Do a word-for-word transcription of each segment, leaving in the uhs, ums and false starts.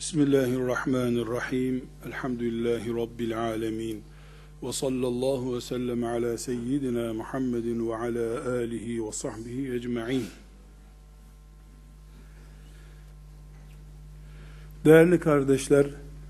Bismillahirrahmanirrahim. Elhamdülillahi Rabbil alemin. Ve sallallahu ve sellem ala seyyidina Muhammedin ve ala alihi ve sahbihi ecma'in. Değerli kardeşler,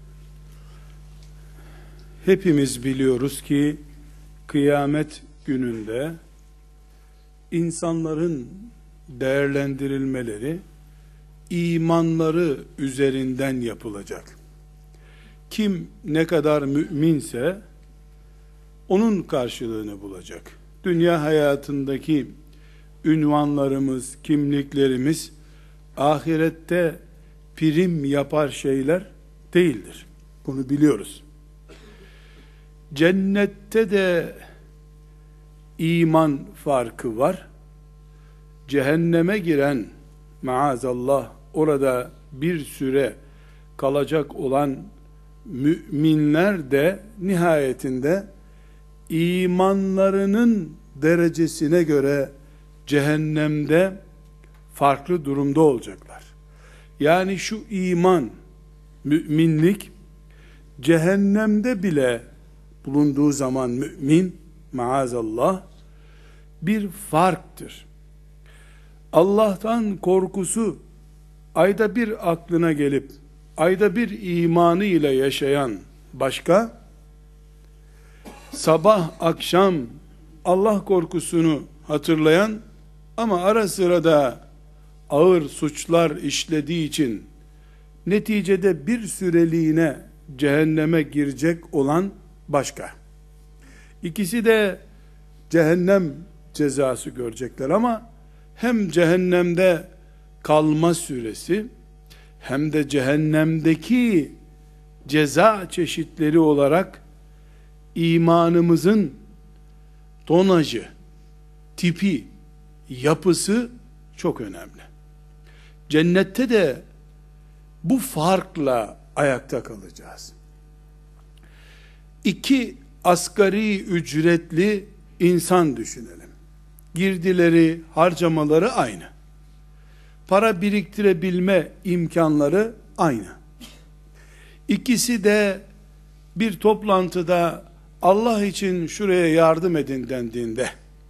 hepimiz biliyoruz ki kıyamet gününde insanların değerlendirilmeleri imanları üzerinden yapılacak. Kim ne kadar müminse onun karşılığını bulacak. Dünya hayatındaki ünvanlarımız, kimliklerimiz ahirette prim yapar şeyler değildir. Bunu biliyoruz. Cennette de iman farkı var. Cehenneme giren, maazallah, orada bir süre kalacak olan müminler de nihayetinde imanlarının derecesine göre cehennemde farklı durumda olacaklar. Yani şu iman, müminlik, cehennemde bile bulunduğu zaman mümin, maazallah, bir farktır. Allah'tan korkusu ayda bir aklına gelip ayda bir imanı ile yaşayan başka, sabah akşam Allah korkusunu hatırlayan ama ara sıra da ağır suçlar işlediği için neticede bir süreliğine cehenneme girecek olan başka. İkisi de cehennem cezası görecekler ama hem cehennemde kalma süresi hem de cehennemdeki ceza çeşitleri olarak imanımızın tonajı, tipi, yapısı çok önemli. Cennette de bu farkla ayakta kalacağız. İki asgari ücretli insan düşünelim. Girdileri, harcamaları aynı. Para biriktirebilme imkanları aynı. İkisi de bir toplantıda Allah için şuraya yardım edin dendiğinde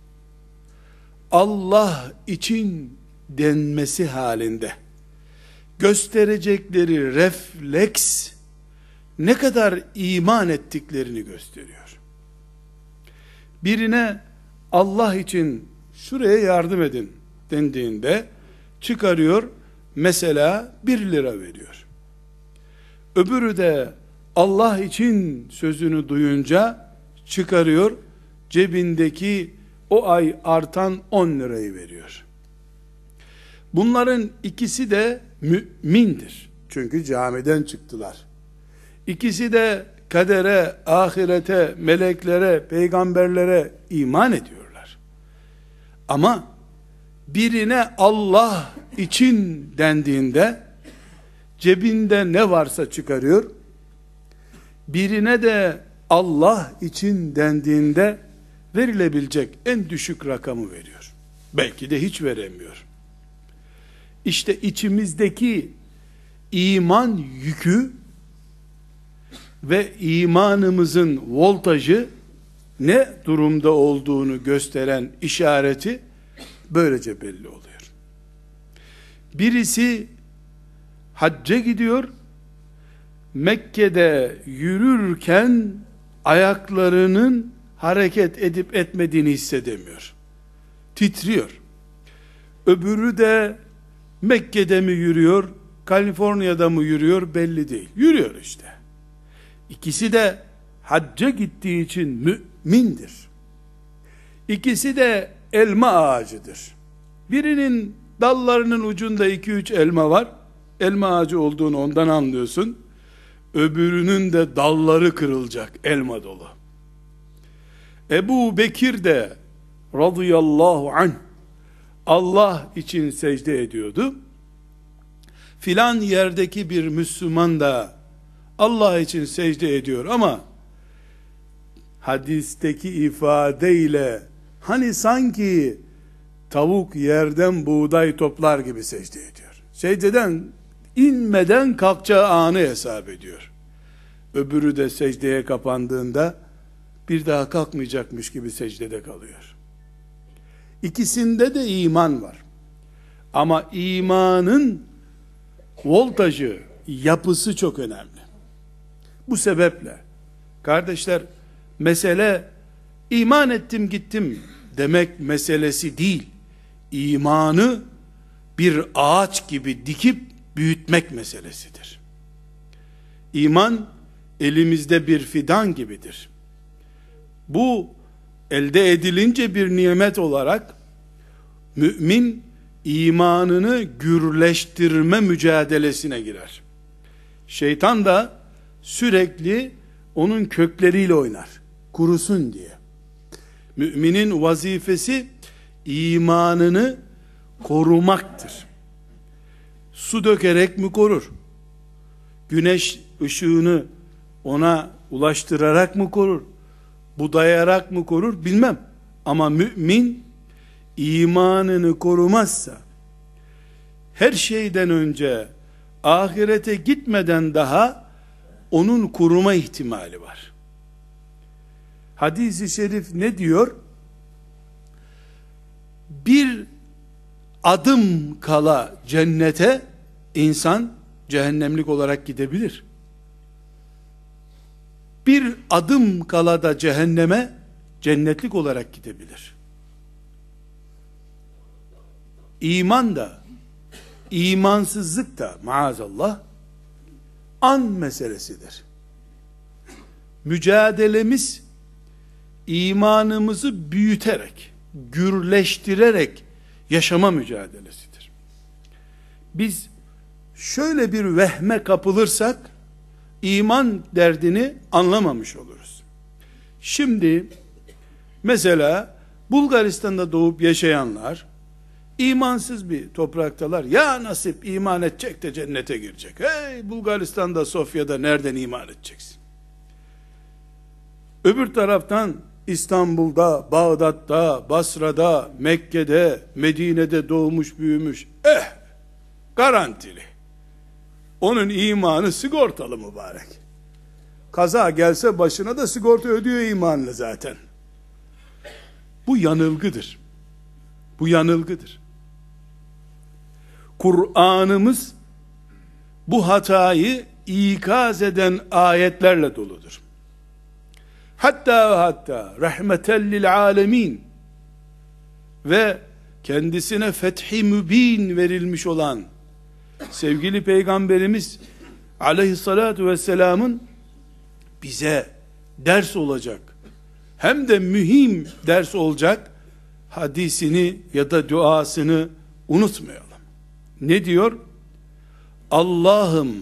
Allah için denmesi halinde gösterecekleri refleks ne kadar iman ettiklerini gösteriyor. Birine Allah için şuraya yardım edin dendiğinde çıkarıyor, mesela bir lira veriyor. Öbürü de Allah için sözünü duyunca çıkarıyor, cebindeki o ay artan on lirayı veriyor. Bunların ikisi de mümindir. Çünkü camiden çıktılar. İkisi de kadere, ahirete, meleklere, peygamberlere iman ediyorlar. Ama birine Allah için dendiğinde cebinde ne varsa çıkarıyor. Birine de Allah için dendiğinde verilebilecek en düşük rakamı veriyor. Belki de hiç veremiyor. İşte içimizdeki iman yükü ve imanımızın voltajı ne durumda olduğunu gösteren işareti böylece belli oluyor. Birisi hacca gidiyor, Mekke'de yürürken ayaklarının hareket edip etmediğini hissedemiyor. Titriyor. Öbürü de Mekke'de mi yürüyor, Kaliforniya'da mı yürüyor belli değil. Yürüyor işte. İkisi de hacca gittiği için mümindir. İkisi de elma ağacıdır. Birinin dallarının ucunda iki üç elma var. Elma ağacı olduğunu ondan anlıyorsun. Öbürünün de dalları kırılacak, elma dolu. Ebu Bekir de radıyallahu anh Allah için secde ediyordu. Filan yerdeki bir Müslüman da Allah için secde ediyor ama hadisteki ifadeyle hani sanki tavuk yerden buğday toplar gibi secde ediyor. Secdeden İnmeden kalkacağı anı hesap ediyor. Öbürü de secdeye kapandığında bir daha kalkmayacakmış gibi secdede kalıyor. İkisinde de iman var. Ama imanın voltajı, yapısı çok önemli. Bu sebeple kardeşler, mesele iman ettim gittim demek meselesi değil. İmanı bir ağaç gibi dikip büyütmek meselesidir. İman elimizde bir fidan gibidir. Bu elde edilince bir nimet olarak mümin imanını gürleştirme mücadelesine girer. Şeytan da sürekli onun kökleriyle oynar, kurusun diye. Müminin vazifesi imanını korumaktır. Su dökerek mi korur? Güneş ışığını ona ulaştırarak mı korur? Budayarak mı korur? Bilmem. Ama mümin imanını korumazsa, her şeyden önce ahirete gitmeden daha onun kuruma ihtimali var. Hadis-i şerif ne diyor? Bir adım kala cennete insan cehennemlik olarak gidebilir. Bir adım kala da cehenneme cennetlik olarak gidebilir. İman da, imansızlık da maazallah an meselesidir. Mücadelemiz imanımızı büyüterek, gürleştirerek yaşama mücadelesidir. Biz şöyle bir vehme kapılırsak iman derdini anlamamış oluruz. Şimdi mesela Bulgaristan'da doğup yaşayanlar imansız bir topraktalar. Ya nasip iman edecek de cennete girecek. Hey, Bulgaristan'da, Sofya'da nereden iman edeceksin? Öbür taraftan İstanbul'da, Bağdat'ta, Basra'da, Mekke'de, Medine'de doğmuş büyümüş. Eh, garantili. Onun imanı sigortalı mübarek. Kaza gelse başına da sigorta ödüyor imanlı zaten. Bu yanılgıdır. Bu yanılgıdır. Kur'an'ımız bu hatayı ikaz eden ayetlerle doludur. Hatta ve hatta rahmeten lil alemin ve kendisine fethi mübin verilmiş olan sevgili Peygamberimiz aleyhissalatu vesselamın bize ders olacak, hem de mühim ders olacak hadisini ya da duasını unutmayalım. Ne diyor? Allah'ım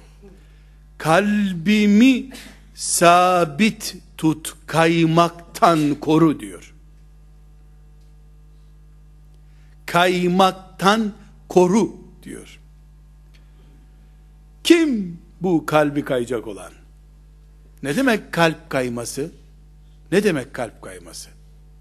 kalbimi sabit tut, kaymaktan koru diyor. Kaymaktan koru diyor. Kim bu kalbi kayacak olan? Ne demek kalp kayması? Ne demek kalp kayması?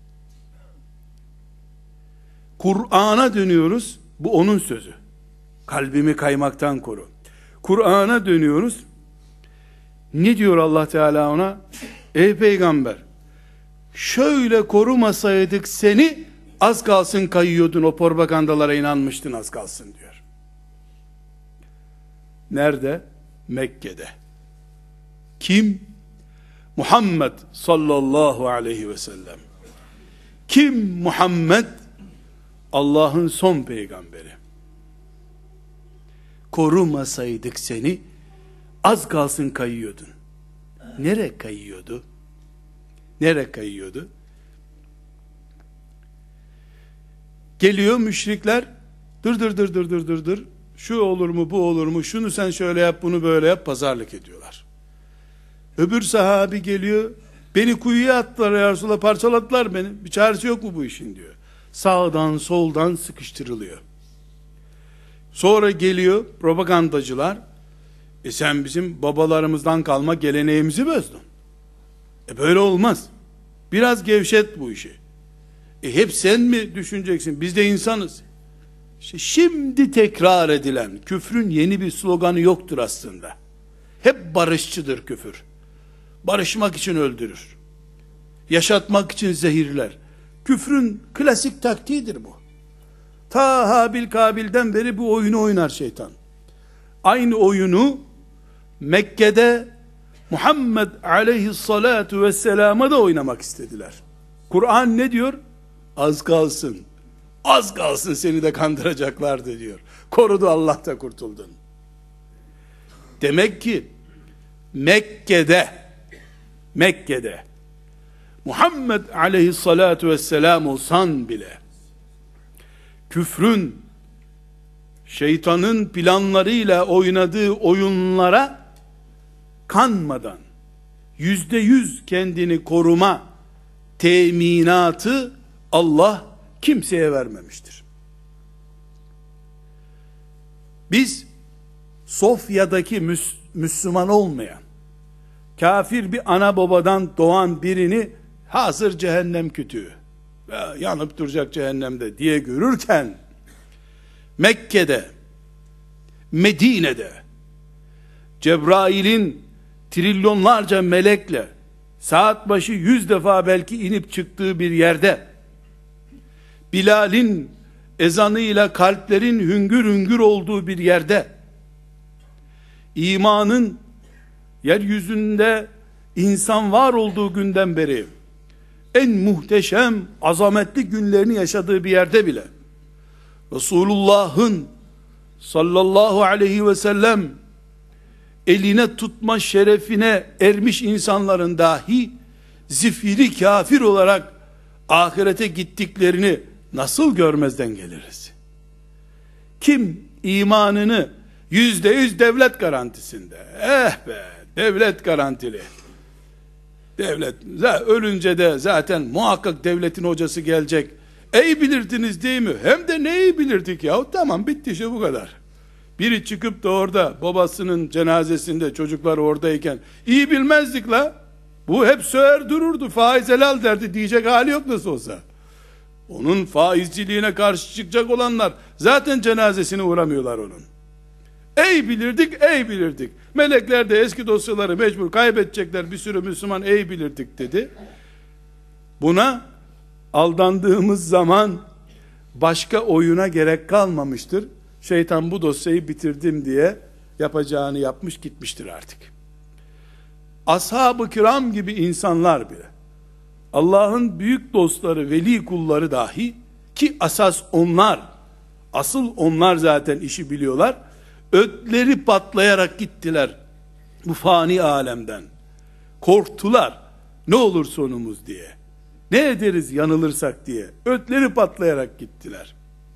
Kur'an'a dönüyoruz. Bu onun sözü. Kalbimi kaymaktan koru. Kur'an'a dönüyoruz. Ne diyor Allah Teala ona? Ey peygamber, şöyle korumasaydık seni az kalsın kayıyordun, o propagandalara inanmıştın az kalsın diyor. Nerede? Mekke'de. Kim? Muhammed sallallahu aleyhi ve sellem. Kim Muhammed? Allah'ın son peygamberi. Korumasaydık seni az kalsın kayıyordun. Nereye kayıyordu? Nereye kayıyordu? Geliyor müşrikler, dır dır dır dır dır dır dır, şu olur mu bu olur mu, şunu sen şöyle yap bunu böyle yap, pazarlık ediyorlar. Öbür sahabi geliyor, beni kuyuya attılar ya Resulallah, parçaladılar beni, bir çaresi yok mu bu işin diyor. Sağdan soldan sıkıştırılıyor. Sonra geliyor propagandacılar, e sen bizim babalarımızdan kalma geleneğimizi bozdun. E böyle olmaz. Biraz gevşet bu işi. E hep sen mi düşüneceksin? Biz de insanız. İşte şimdi tekrar edilen küfrün yeni bir sloganı yoktur aslında. Hep barışçıdır küfür. Barışmak için öldürür. Yaşatmak için zehirler. Küfrün klasik taktiğidir bu. Ta Habil Kabil'den beri bu oyunu oynar şeytan. Aynı oyunu Mekke'de Muhammed aleyhissalatu vesselama da oynamak istediler. Kur'an ne diyor? Az kalsın. Az kalsın seni de kandıracaklardı diyor. Korudu, Allah da kurtuldun. Demek ki Mekke'de Mekke'de Muhammed aleyhissalatu vesselam olsan bile küfrün, şeytanın planlarıyla oynadığı oyunlara kanmadan yüzde yüz kendini koruma teminatı Allah kimseye vermemiştir. Biz Sofya'daki Müs Müslüman olmayan, kafir bir ana babadan doğan birini hazır cehennem kütüğü, yanıp duracak cehennemde diye görürken, Mekke'de, Medine'de, Cebrail'in trilyonlarca melekle saat başı yüz defa belki inip çıktığı bir yerde, Bilal'in ezanıyla kalplerin hüngür hüngür olduğu bir yerde, imanın yeryüzünde insan var olduğu günden beri en muhteşem, azametli günlerini yaşadığı bir yerde bile Resulullah'ın sallallahu aleyhi ve sellem eline tutma şerefine ermiş insanların dahi zifiri kafir olarak ahirete gittiklerini nasıl görmezden geliriz? Kim imanını yüzde yüz devlet garantisinde, eh be devlet garantili, devlet ölünce de zaten muhakkak devletin hocası gelecek, ey bilirdiniz değil mi? Hem de neyi bilirdik ya? Tamam, bitti işte, bu kadar. Biri çıkıp da orada babasının cenazesinde çocuklar oradayken iyi bilmezdik la, bu hep söver dururdu, faiz helal derdi diyecek hali yok nasıl olsa. Onun faizciliğine karşı çıkacak olanlar zaten cenazesine uğramıyorlar onun. Ey bilirdik, ey bilirdik. Melekler de eski dosyaları mecbur kaybedecekler, bir sürü Müslüman ey bilirdik dedi. Buna aldandığımız zaman başka oyuna gerek kalmamıştır. Şeytan bu dosyayı bitirdim diye yapacağını yapmış gitmiştir artık. Ashab-ı kiram gibi insanlar bile, Allah'ın büyük dostları, veli kulları dahi, ki asas onlar, asıl onlar zaten işi biliyorlar, ötleri patlayarak gittiler bu fani alemden. Korktular, ne olur sonumuz diye, ne ederiz yanılırsak diye, ötleri patlayarak gittiler.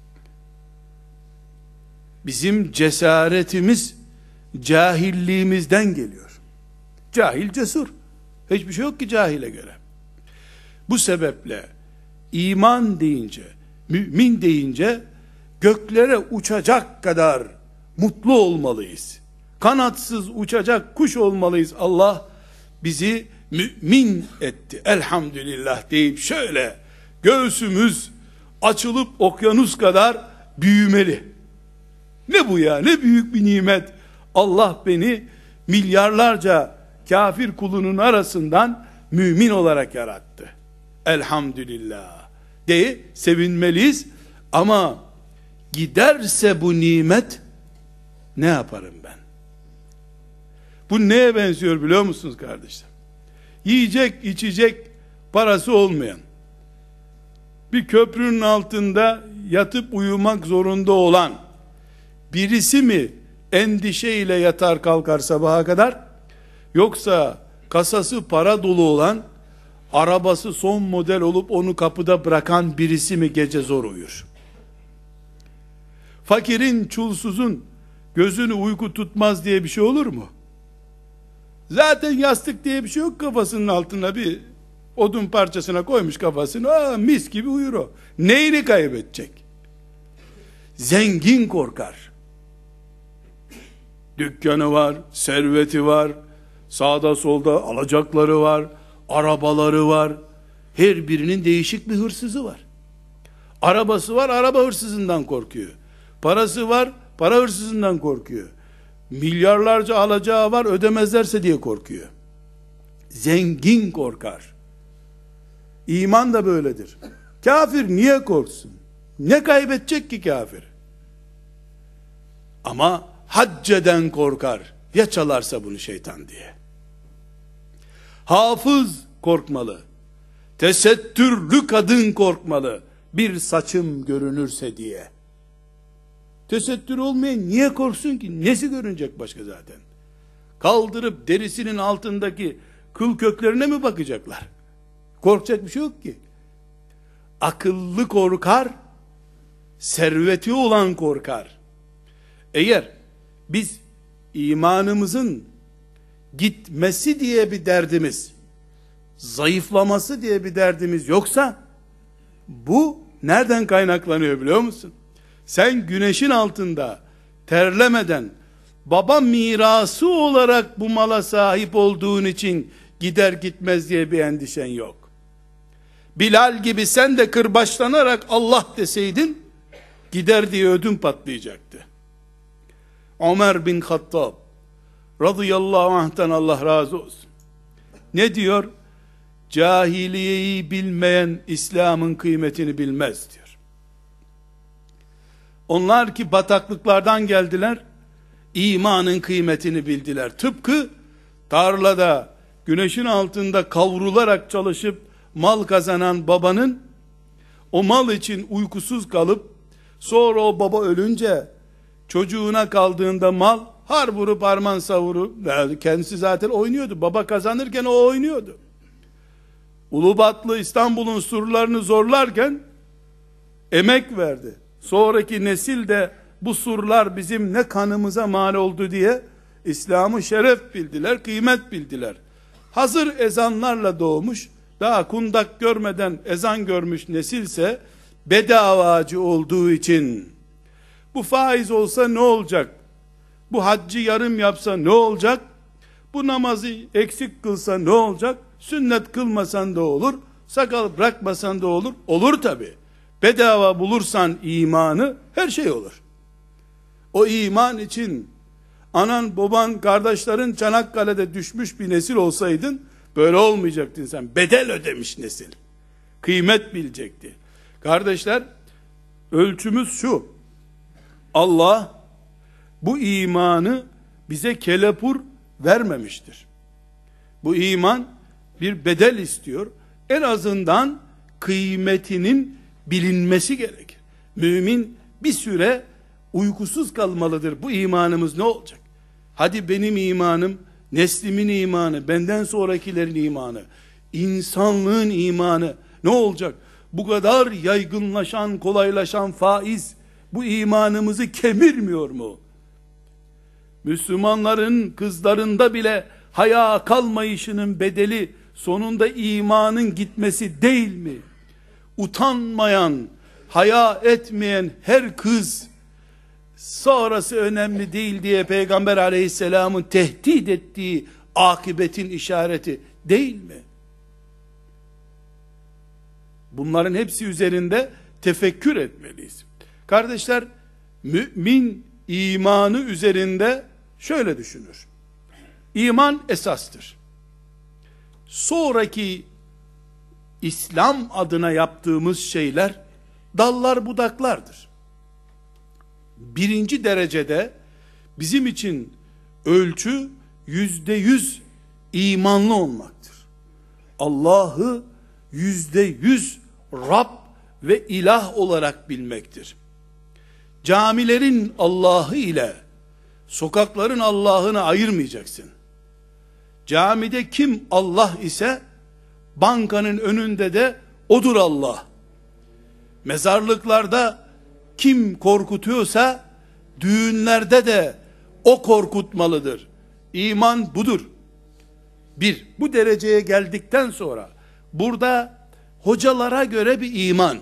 Bizim cesaretimiz cahilliğimizden geliyor. Cahil cesur, hiçbir şey yok ki cahile göre. Bu sebeple iman deyince, mümin deyince göklere uçacak kadar mutlu olmalıyız. Kanatsız uçacak kuş olmalıyız. Allah bizi mümin etti, elhamdülillah deyip şöyle göğsümüz açılıp okyanus kadar büyümeli. Ne bu ya, ne büyük bir nimet. Allah beni milyarlarca kafir kulunun arasından mümin olarak yarattı, elhamdülillah diye sevinmeliyiz. Ama giderse bu nimet ne yaparım ben? Bu neye benziyor biliyor musunuz kardeşler? Yiyecek içecek parası olmayan, bir köprünün altında yatıp uyumak zorunda olan birisi mi endişeyle yatar kalkar sabaha kadar, yoksa kasası para dolu olan, arabası son model olup onu kapıda bırakan birisi mi gece zor uyur? Fakirin, çulsuzun gözünü uyku tutmaz diye bir şey olur mu? Zaten yastık diye bir şey yok, kafasının altına bir odun parçasına koymuş kafasını, aa, mis gibi uyur o. Neyini kaybedecek? Zengin korkar. Dükkanı var, serveti var, sağda solda alacakları var, arabaları var. Her birinin değişik bir hırsızı var. Arabası var, araba hırsızından korkuyor. Parası var, para hırsızından korkuyor. Milyarlarca alacağı var, ödemezlerse diye korkuyor. Zengin korkar. İman da böyledir. Kafir niye korksun? Ne kaybedecek ki kafir? Ama hacceden korkar. Ya çalarsa bunu şeytan diye. Hafız korkmalı. Tesettürlü kadın korkmalı. Bir saçım görünürse diye. Tesettür olmayan niye korksun ki? Nesi görünecek başka zaten? Kaldırıp derisinin altındaki kıl köklerine mi bakacaklar? Korkacak bir şey yok ki. Akıllı korkar, serveti olan korkar. Eğer biz imanımızın gitmesi diye bir derdimiz, zayıflaması diye bir derdimiz yoksa, bu nereden kaynaklanıyor biliyor musun? Sen güneşin altında terlemeden, baba mirası olarak bu mala sahip olduğun için gider gitmez diye bir endişen yok. Bilal gibi sen de kırbaçlanarak Allah deseydin, gider diye ödün patlayacaktı. Ömer bin Hattab radıyallahu anh'tan Allah razı olsun. Ne diyor? Cahiliyeyi bilmeyen İslam'ın kıymetini bilmez diyor. Onlar ki bataklıklardan geldiler, imanın kıymetini bildiler. Tıpkı tarlada güneşin altında kavrularak çalışıp mal kazanan babanın o mal için uykusuz kalıp sonra o baba ölünce çocuğuna kaldığında mal har vurup harman savuru, kendisi zaten oynuyordu. Baba kazanırken o oynuyordu. Ulubatlı İstanbul'un surlarını zorlarken emek verdi. Sonraki nesil de bu surlar bizim ne kanımıza mal oldu diye İslam'ı şeref bildiler, kıymet bildiler. Hazır ezanlarla doğmuş, daha kundak görmeden ezan görmüş nesilse bedavacı olduğu için bu faiz olsa ne olacak? Bu haccı yarım yapsa ne olacak? Bu namazı eksik kılsa ne olacak? Sünnet kılmasan da olur, sakal bırakmasan da olur. Olur tabi. Bedava bulursan imanı her şey olur. O iman için anan, baban, kardeşlerin Çanakkale'de düşmüş bir nesil olsaydın böyle olmayacaktın sen. Bedel ödemiş nesil. Kıymet bilecekti. Kardeşler, ölçümüz şu. Allah bu imanı bize kelepur vermemiştir. Bu iman bir bedel istiyor. En azından kıymetinin bilinmesi gerekir. Mümin bir süre uykusuz kalmalıdır. Bu imanımız ne olacak? Hadi benim imanım, neslimin imanı, benden sonrakilerin imanı, insanlığın imanı ne olacak? Bu kadar yaygınlaşan, kolaylaşan faiz bu imanımızı kemirmiyor mu? Müslümanların kızlarında bile haya kalmayışının bedeli sonunda imanın gitmesi değil mi? Utanmayan, haya etmeyen her kız sonrası önemli değil diye Peygamber aleyhisselamın tehdit ettiği akıbetin işareti değil mi? Bunların hepsi üzerinde tefekkür etmeliyiz. Kardeşler, mümin imanı üzerinde şöyle düşünür. İman esastır. Sonraki İslam adına yaptığımız şeyler dallar budaklardır. Birinci derecede bizim için ölçü yüzde yüz imanlı olmaktır. Allah'ı yüzde yüz Rab ve ilah olarak bilmektir. Camilerin Allah'ı ile sokakların Allah'ını ayırmayacaksın. Camide kim Allah ise bankanın önünde de odur Allah. Mezarlıklarda kim korkutuyorsa düğünlerde de o korkutmalıdır. İman budur. Bir, bu dereceye geldikten sonra burada hocalara göre bir iman,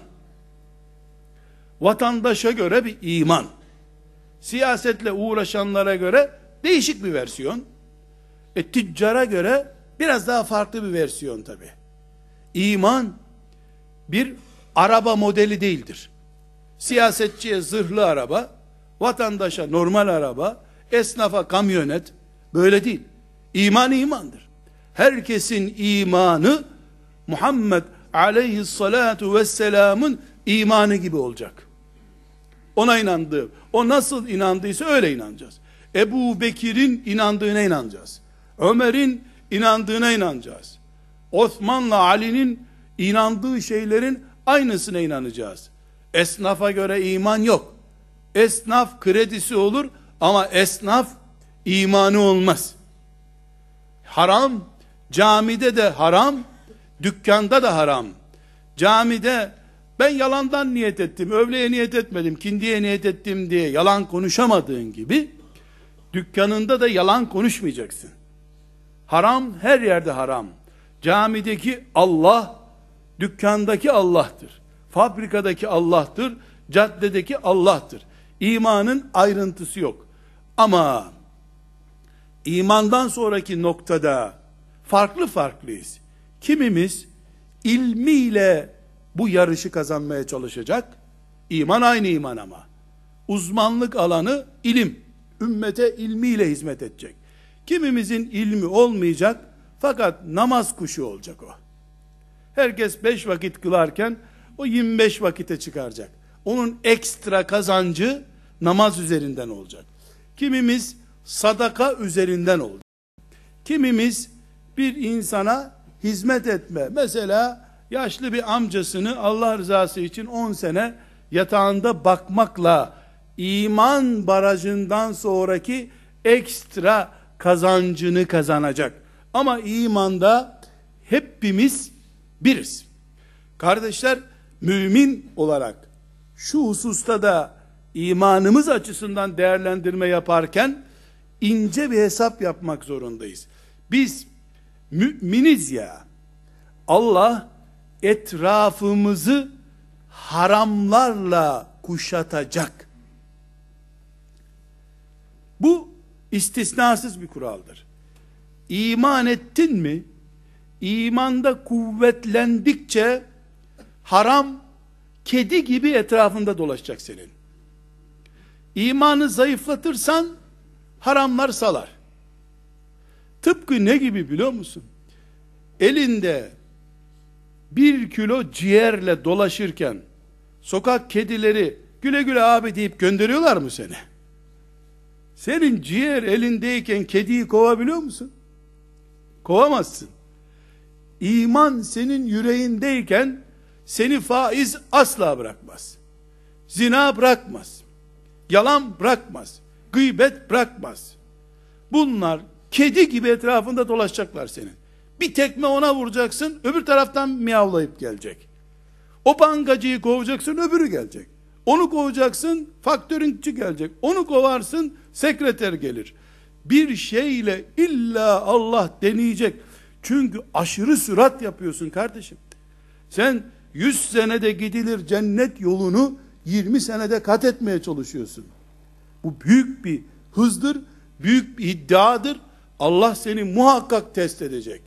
vatandaşa göre bir iman, siyasetle uğraşanlara göre değişik bir versiyon, e, tüccara göre biraz daha farklı bir versiyon tabi. İman bir araba modeli değildir. Siyasetçiye zırhlı araba, vatandaşa normal araba, esnafa kamyonet, böyle değil. İman imandır. Herkesin imanı Muhammed aleyhissalatu vesselamın imanı gibi olacak. Ona inandı. O nasıl inandıysa öyle inanacağız. Ebu Bekir'in inandığına inanacağız. Ömer'in inandığına inanacağız. Osman'la Ali'nin inandığı şeylerin aynısına inanacağız. Esnafa göre iman yok. Esnaf kredisi olur ama esnaf imanı olmaz. Haram, camide de haram, dükkanda da haram. Camide ben yalandan niyet ettim, öğleye niyet etmedim, kindiye niyet ettim diye yalan konuşamadığın gibi, dükkanında da yalan konuşmayacaksın. Haram her yerde haram. Camideki Allah, dükkandaki Allah'tır. Fabrikadaki Allah'tır, caddedeki Allah'tır. İmanın ayrıntısı yok. Ama imandan sonraki noktada farklı farklıyız. Kimimiz ilmiyle bu yarışı kazanmaya çalışacak. İman aynı iman ama. Uzmanlık alanı ilim. Ümmete ilmiyle hizmet edecek. Kimimizin ilmi olmayacak fakat namaz kuşu olacak o. Herkes beş vakit kılarken o yirmi beş vakite çıkaracak. Onun ekstra kazancı namaz üzerinden olacak. Kimimiz sadaka üzerinden olacak. Kimimiz bir insana hizmet etme. Mesela yaşlı bir amcasını Allah rızası için on sene yatağında bakmakla iman barajından sonraki ekstra kazancını kazanacak. Ama imanda hepimiz biriz. Kardeşler, mümin olarak şu hususta da imanımız açısından değerlendirme yaparken ince bir hesap yapmak zorundayız. Biz müminiz ya, Allah etrafımızı haramlarla kuşatacak. Bu istisnasız bir kuraldır. İman ettin mi, imanda kuvvetlendikçe haram kedi gibi etrafında dolaşacak senin. İmanı zayıflatırsan haramlar salar. Tıpkı ne gibi biliyor musun? Elinde bir kilo ciğerle dolaşırken sokak kedileri güle güle abi deyip gönderiyorlar mı seni? Senin ciğer elindeyken kediyi kovabiliyor musun? Kovamazsın. İman senin yüreğindeyken seni faiz asla bırakmaz. Zina bırakmaz. Yalan bırakmaz. Gıybet bırakmaz. Bunlar kedi gibi etrafında dolaşacaklar senin. Bir tekme ona vuracaksın, öbür taraftan miyavlayıp gelecek. O bankacıyı kovacaksın, öbürü gelecek. Onu kovacaksın, faktörünkçü gelecek. Onu kovarsın, sekreter gelir. Bir şeyle illa Allah deneyecek. Çünkü aşırı sürat yapıyorsun kardeşim. Sen yüz senede gidilir cennet yolunu yirmi senede kat etmeye çalışıyorsun. Bu büyük bir hızdır, büyük bir iddiadır. Allah seni muhakkak test edecek.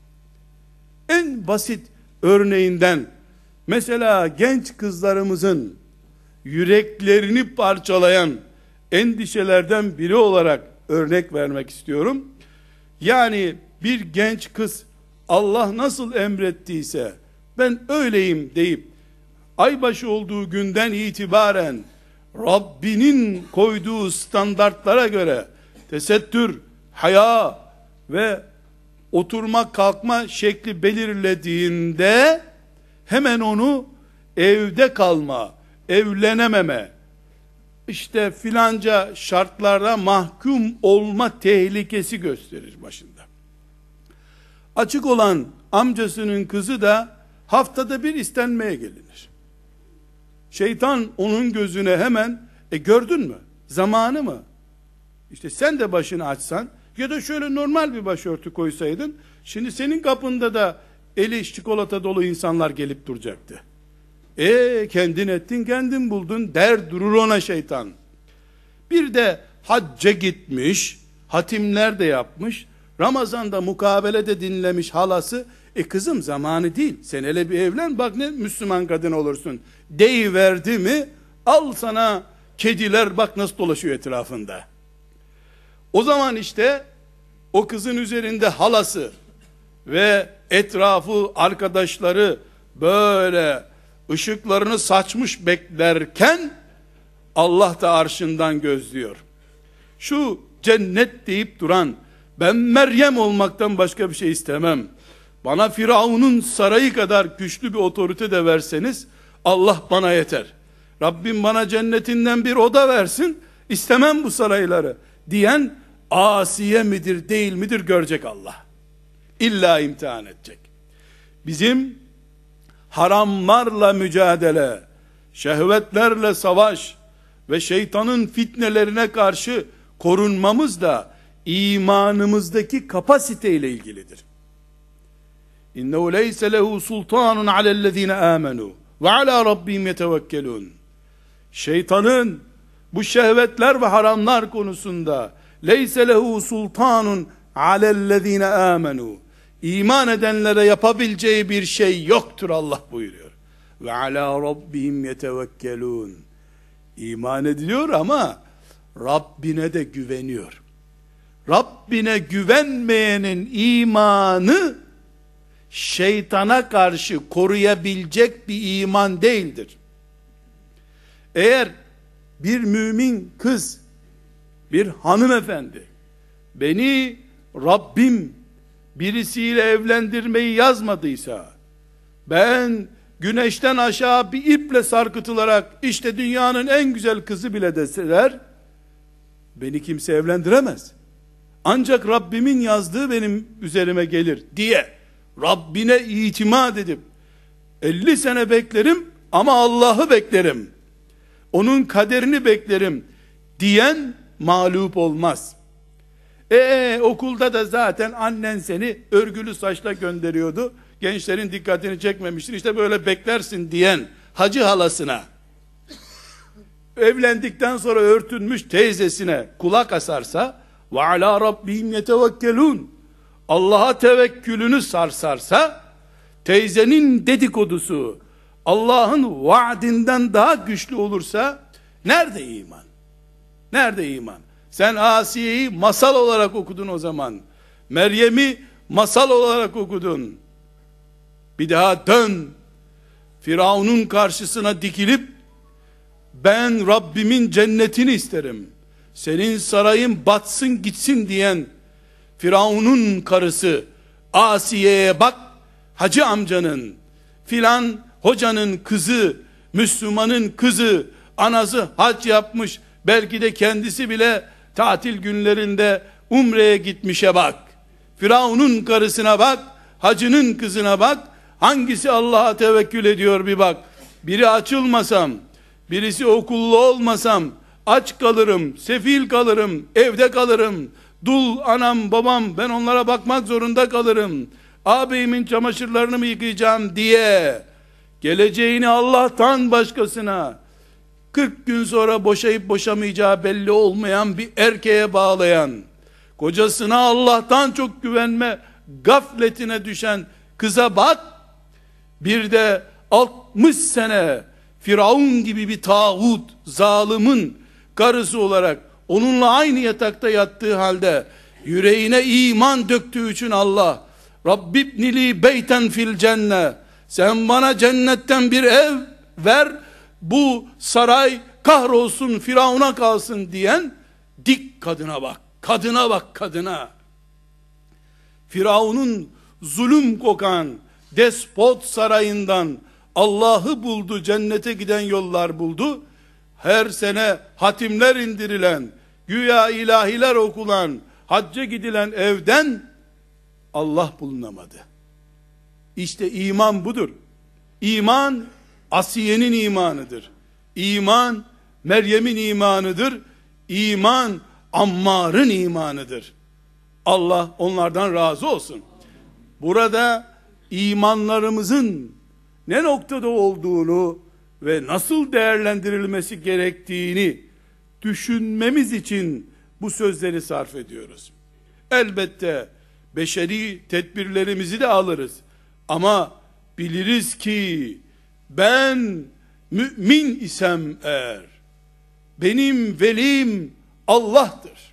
En basit örneğinden, mesela genç kızlarımızın yüreklerini parçalayan endişelerden biri olarak örnek vermek istiyorum. Yani bir genç kız Allah nasıl emrettiyse ben öyleyim deyip aybaşı olduğu günden itibaren Rabbinin koyduğu standartlara göre tesettür, haya ve oturma kalkma şekli belirlediğinde hemen onu evde kalma, evlenememe, işte filanca şartlara mahkum olma tehlikesi gösterir başında. Açık olan amcasının kızı da haftada bir istenmeye gelinir. Şeytan onun gözüne hemen, e gördün mü? Zamanı mı? İşte sen de başını açsan ya da şöyle normal bir başörtü koysaydın, şimdi senin kapında da eli çikolata dolu insanlar gelip duracaktı. E kendin ettin kendin buldun der durur ona şeytan. Bir de hacca gitmiş, hatimler de yapmış, Ramazan'da mukabelede dinlemiş halası, e kızım zamanı değil, sen hele bir evlen bak ne Müslüman kadın olursun deyiverdi mi, al sana kediler bak nasıl dolaşıyor etrafında. O zaman işte o kızın üzerinde halası ve etrafı arkadaşları böyle ışıklarını saçmış beklerken Allah da arşından gözlüyor. Şu cennet deyip duran, ben Meryem olmaktan başka bir şey istemem, bana Firavun'un sarayı kadar güçlü bir otorite de verseniz Allah bana yeter, Rabbim bana cennetinden bir oda versin, istemem bu sarayları diyen asiye midir değil midir görecek Allah. İlla imtihan edecek. Bizim haramlarla mücadele, şehvetlerle savaş ve şeytanın fitnelerine karşı korunmamız da imanımızdaki kapasiteyle ilgilidir. İnnehu leyse lehu sultanun alellezine amenu ve ala rabbihim yetevekkelun. Şeytanın bu şehvetler ve haramlar konusunda leyse lehu sultanun alellezine amenu, İman edenlere yapabileceği bir şey yoktur Allah buyuruyor. Ve ala rabbihim yetevekkelun. İman ediyor ama Rabbine de güveniyor. Rabbine güvenmeyenin imanı şeytana karşı koruyabilecek bir iman değildir. Eğer bir mümin kız, bir hanımefendi, beni Rabbim birisiyle evlendirmeyi yazmadıysa, ben güneşten aşağı bir iple sarkıtılarak işte dünyanın en güzel kızı bile deseler, beni kimse evlendiremez, ancak Rabbimin yazdığı benim üzerime gelir diye Rabbine itimat edip elli sene beklerim ama Allah'ı beklerim, onun kaderini beklerim diyen mağlup olmaz. Ee okulda da zaten annen seni örgülü saçla gönderiyordu, gençlerin dikkatini çekmemiştir, işte böyle beklersin diyen hacı halasına, evlendikten sonra örtünmüş teyzesine kulak asarsa, ve ala rabbihim yetevekkelun, Allah'a tevekkülünü sarsarsa, teyzenin dedikodusu Allah'ın vaadinden daha güçlü olursa, nerede iman? Nerede iman? Sen Asiye'yi masal olarak okudun o zaman. Meryem'i masal olarak okudun. Bir daha dön. Firavun'un karşısına dikilip, ben Rabbimin cennetini isterim, senin sarayın batsın gitsin diyen Firavun'un karısı Asiye'ye bak, hacı amcanın, filan hocanın kızı, Müslümanın kızı, anası hac yapmış, belki de kendisi bile tatil günlerinde umreye gitmişe bak. Firavun'un karısına bak, hacının kızına bak, hangisi Allah'a tevekkül ediyor bir bak. Biri açılmasam, birisi okullu olmasam, aç kalırım, sefil kalırım, evde kalırım, dul anam babam, ben onlara bakmak zorunda kalırım, ağabeyimin çamaşırlarını mı yıkayacağım diye, geleceğini Allah'tan başkasına, kırk gün sonra boşayıp boşamayacağı belli olmayan bir erkeğe bağlayan, kocasına Allah'tan çok güvenme gafletine düşen kıza bak. Bir de altmış sene Firavun gibi bir tağut, zalimin karısı olarak onunla aynı yatakta yattığı halde yüreğine iman döktüğü için Allah, Rabbibnili beyten fil cennet, sen bana cennetten bir ev ver, bu saray kahrolsun, Firavun'a kalsın diyen dik kadına bak. Kadına bak, kadına. Firavun'un zulüm kokan despot sarayından Allah'ı buldu, cennete giden yollar buldu. Her sene hatimler indirilen, güya ilahiler okulan, hacca gidilen evden Allah bulunamadı. İşte iman budur. İman Asiye'nin imanıdır. İman Meryem'in imanıdır. İman Ammar'ın imanıdır. Allah onlardan razı olsun. Burada imanlarımızın ne noktada olduğunu ve nasıl değerlendirilmesi gerektiğini düşünmemiz için bu sözleri sarf ediyoruz. Elbette beşeri tedbirlerimizi de alırız. Ama biliriz ki ben mümin isem eğer, benim velim Allah'tır.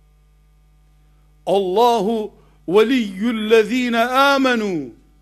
Allahu veliyyüllezine amenu.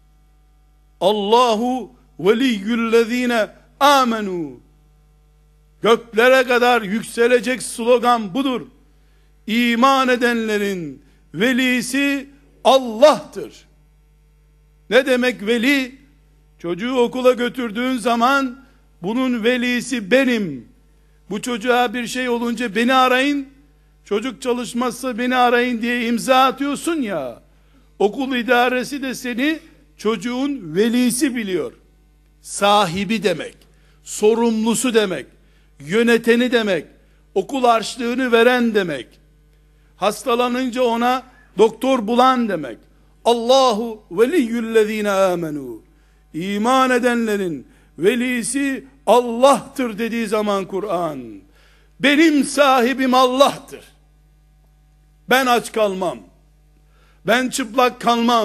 Allahu veliyyüllezine amenu. Göklere kadar yükselecek slogan budur. İman edenlerin velisi Allah'tır. Ne demek veli? Çocuğu okula götürdüğün zaman bunun velisi benim. Bu çocuğa bir şey olunca beni arayın. Çocuk çalışmazsa beni arayın diye imza atıyorsun ya. Okul idaresi de seni çocuğun velisi biliyor. Sahibi demek, sorumlusu demek, yöneteni demek, okul harçlığını veren demek. Hastalanınca ona doktor bulan demek. Allahu veliyyüllezine amenu. İman edenlerin velisi Allah'tır dediği zaman Kur'an, benim sahibim Allah'tır. Ben aç kalmam. Ben çıplak kalmam.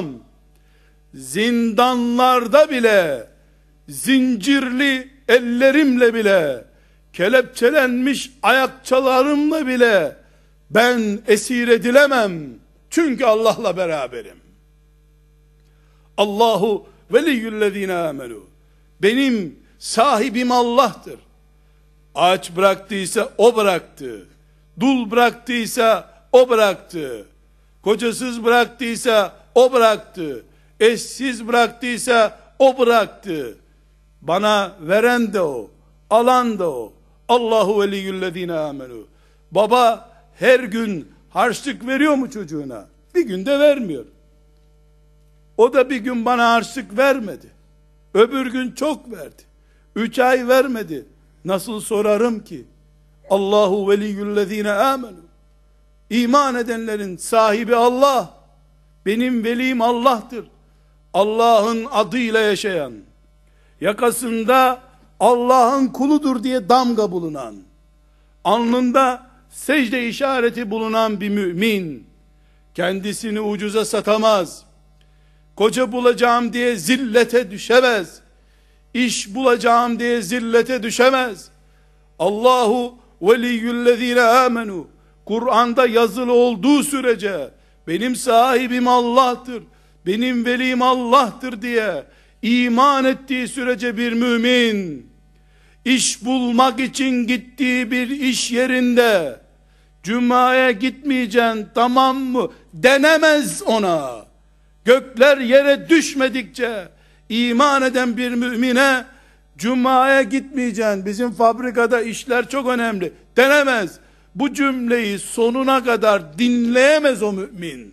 Zindanlarda bile, zincirli ellerimle bile, kelepçelenmiş ayakçalarımla bile ben esir edilemem. Çünkü Allah'la beraberim. Allahu veliyyüllezine amenu. Benim sahibim Allah'tır. Aç bıraktıysa o bıraktı. Dul bıraktıysa o bıraktı. Kocasız bıraktıysa o bıraktı. Eşsiz bıraktıysa o bıraktı. Bana veren de o, alan da o. Allahu veliyyüllezine amenu. Baba her gün harçlık veriyor mu çocuğuna? Bir günde vermiyor. O da bir gün bana harçlık vermedi. Öbür gün çok verdi. Üç ay vermedi. Nasıl sorarım ki? Allahu veliyyüllezine amenu. İman edenlerin sahibi Allah. Benim velim Allah'tır. Allah'ın adıyla yaşayan, yakasında Allah'ın kuludur diye damga bulunan, alnında secde işareti bulunan bir mümin, kendisini ucuza satamaz. Koca bulacağım diye zillete düşemez. İş bulacağım diye zillete düşemez. Allahu veliyyüllezine amenu. Kur'an'da yazılı olduğu sürece benim sahibim Allah'tır, benim velim Allah'tır diye iman ettiği sürece bir mümin, iş bulmak için gittiği bir iş yerinde Cuma'ya gitmeyeceksin tamam mı denemez ona. Gökler yere düşmedikçe iman eden bir mümine Cuma'ya gitmeyeceksin, bizim fabrikada işler çok önemli denemez. Bu cümleyi sonuna kadar dinleyemez o mümin.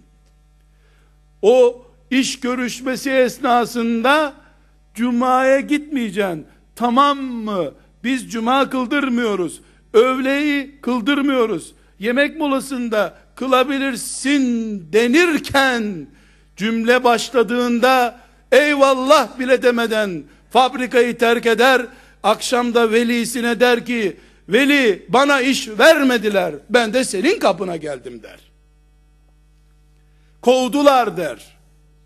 O iş görüşmesi esnasında Cuma'ya gitmeyeceksin tamam mı, biz Cuma kıldırmıyoruz, öğleyi kıldırmıyoruz, yemek molasında kılabilirsin denirken, cümle başladığında eyvallah bile demeden fabrikayı terk eder, akşamda velisine der ki veli bana iş vermediler, ben de senin kapına geldim der. Kovdular der.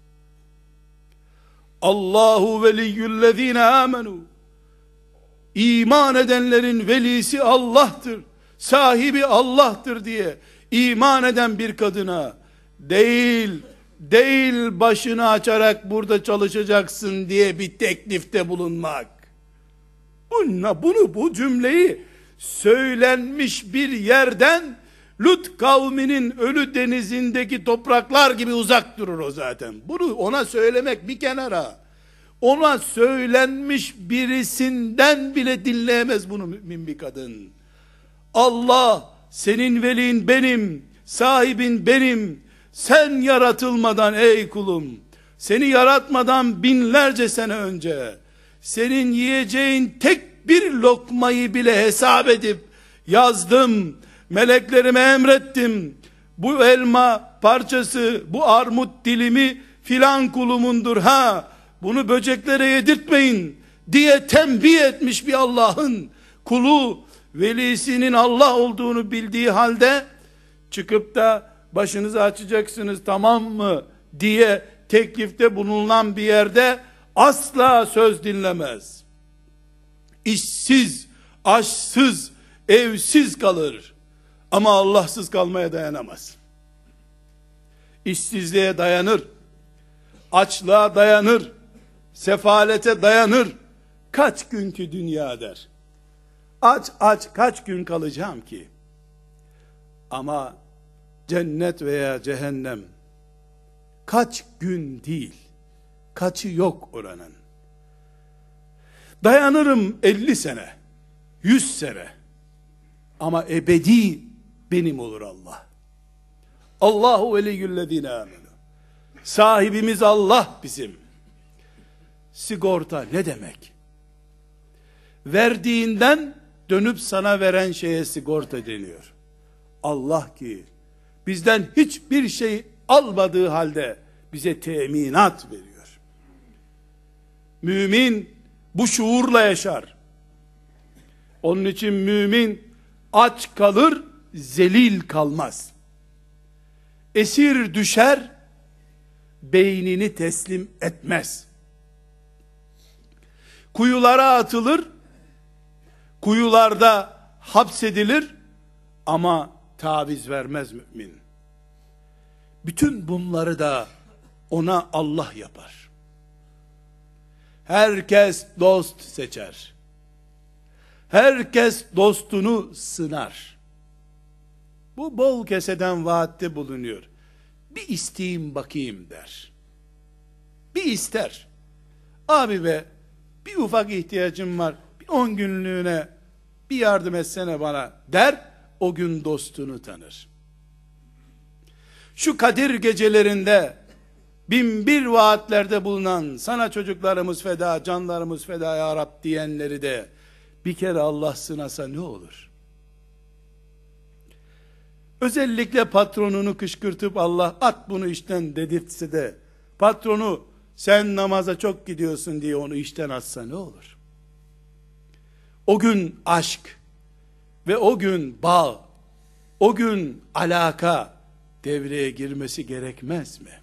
Allahu veliyyüllezine amenu. İman edenlerin velisi Allah'tır, sahibi Allah'tır diye iman eden bir kadına değil, değil başını açarak burada çalışacaksın diye bir teklifte bulunmak. Bunu, bunu bu cümleyi söylenmiş bir yerden Lut kavminin ölü denizindeki topraklar gibi uzak durur o zaten. Bunu ona söylemek bir kenara. Ona söylenmiş birisinden bile dinleyemez bunu mümin bir kadın. Allah senin velin benim, sahibin benim. Sen yaratılmadan ey kulum, seni yaratmadan binlerce sene önce senin yiyeceğin tek bir lokmayı bile hesap edip yazdım. Meleklerime emrettim. Bu elma parçası, bu armut dilimi filan kulumundur ha. Bunu böceklere yedirtmeyin diye tembih etmiş bir Allah'ın kulu, velisinin Allah olduğunu bildiği halde çıkıp da başınızı açacaksınız tamam mı diye teklifte bulunan bir yerde asla söz dinlemez. İşsiz, aşsız, evsiz kalır. Ama Allahsız kalmaya dayanamaz. İşsizliğe dayanır. Açlığa dayanır. Sefalete dayanır. Kaç günkü dünya der. Aç aç kaç gün kalacağım ki? Ama cennet veya cehennem kaç gün değil. Kaçı yok oranın. Dayanırım elli sene, yüz sene. Ama ebedi benim olur Allah. Allahu veliyyüllezine amenu. Sahibimiz Allah bizim. Sigorta ne demek? Verdiğinden dönüp sana veren şeye sigorta deniyor. Allah ki bizden hiçbir şey almadığı halde bize teminat veriyor. Mümin bu şuurla yaşar. Onun için mümin aç kalır, zelil kalmaz. Esir düşer, beynini teslim etmez. Kuyulara atılır, kuyularda hapsedilir ama taviz vermez mümin. Bütün bunları da ona Allah yapar. Herkes dost seçer. Herkes dostunu sınar. Bu bol keseden vaatte bulunuyor. Bir isteyeyim bakayım der. Bir ister. Abi be, bir ufak ihtiyacım var. Bir on günlüğüne bir yardım etsene bana der. O gün dostunu tanır. Şu Kadir gecelerinde bin bir vaatlerde bulunan, sana çocuklarımız feda, canlarımız feda ya Rab diyenleri de bir kere Allah sınasa ne olur? Özellikle patronunu kışkırtıp Allah at bunu işten dedirtse de, patronu sen namaza çok gidiyorsun diye onu işten atsa ne olur? O gün aşk ve o gün bağ, o gün alaka devreye girmesi gerekmez mi?